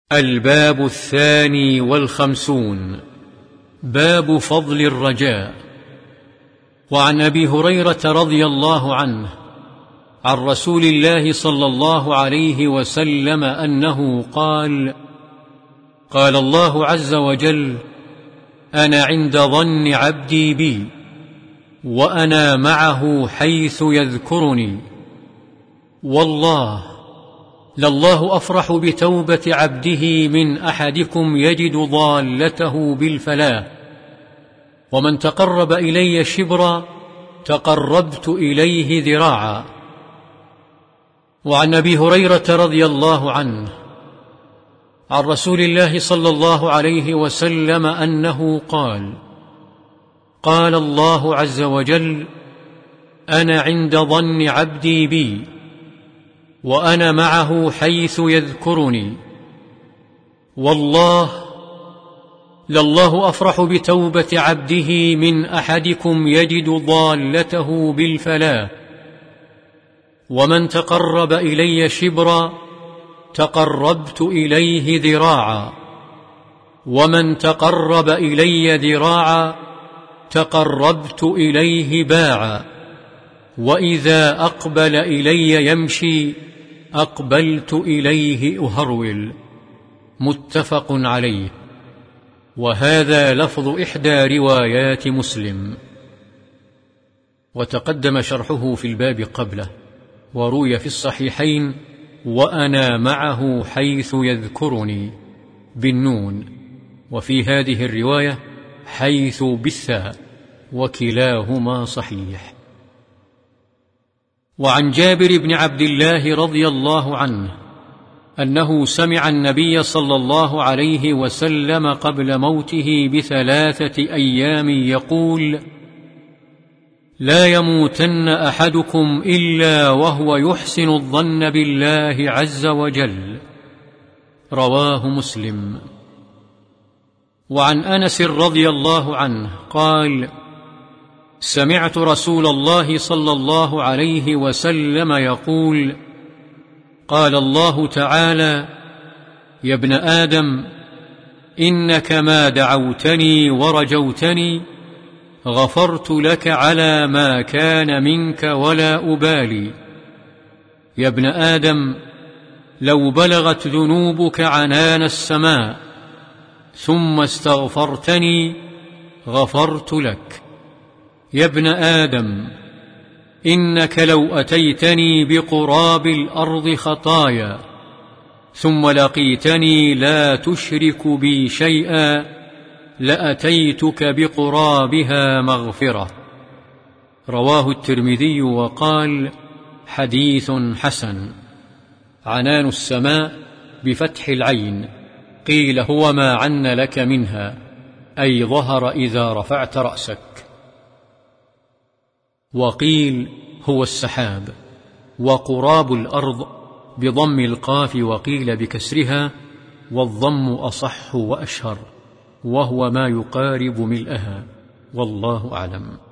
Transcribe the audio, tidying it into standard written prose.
الباب 52 باب فضل الرجاء. وعن أبي هريرة رضي الله عنه عن رسول الله صلى الله عليه وسلم أنه قال: قال الله عز وجل: أنا عند ظن عبدي بي وأنا معه حيث يذكرني. والله لله أفرح بتوبة عبده من أحدكم يجد ضالته بالفلاح، ومن تقرب إلي شبرا تقربت إليه ذراعا. وعن أبي هريرة رضي الله عنه عن رسول الله صلى الله عليه وسلم أنه قال: قال الله عز وجل: أنا عند ظن عبدي بي وأنا معه حيث يذكرني. والله لله أفرح بتوبة عبده من أحدكم يجد ضالته بالفلاح، ومن تقرب إلي شبرا تقربت إليه ذراعا، ومن تقرب إلي ذراعا تقربت إليه باعا، وإذا أقبل إلي يمشي أقبلت إليه أهرول. متفق عليه، وهذا لفظ إحدى روايات مسلم. وتقدم شرحه في الباب قبله، وروي في الصحيحين: وأنا معه حيث يذكرني بالنون، وفي هذه الرواية حيث بالثاء، وكلاهما صحيح. وعن جابر بن عبد الله رضي الله عنه أنه سمع النبي صلى الله عليه وسلم قبل موته ب3 أيام يقول: لا يموتن أحدكم إلا وهو يحسن الظن بالله عز وجل. رواه مسلم. وعن أنس رضي الله عنه قال: سمعت رسول الله صلى الله عليه وسلم يقول: قال الله تعالى: يا ابن آدم، إنك ما دعوتني ورجوتني غفرت لك على ما كان منك ولا أبالي. يا ابن آدم، لو بلغت ذنوبك عنان السماء ثم استغفرتني غفرت لك. يا ابن آدم، إنك لو أتيتني بقراب الأرض خطايا ثم لقيتني لا تشرك بي شيئا لأتيتك بقرابها مغفرة. رواه الترمذي وقال: حديث حسن. عنان السماء بفتح العين، قيل هو ما عن لك منها، أي ظهر إذا رفعت رأسك، وقيل هو السحاب. وقراب الأرض بضم القاف، وقيل بكسرها، والضم أصح وأشهر، وهو ما يقارب ملئها. والله أعلم.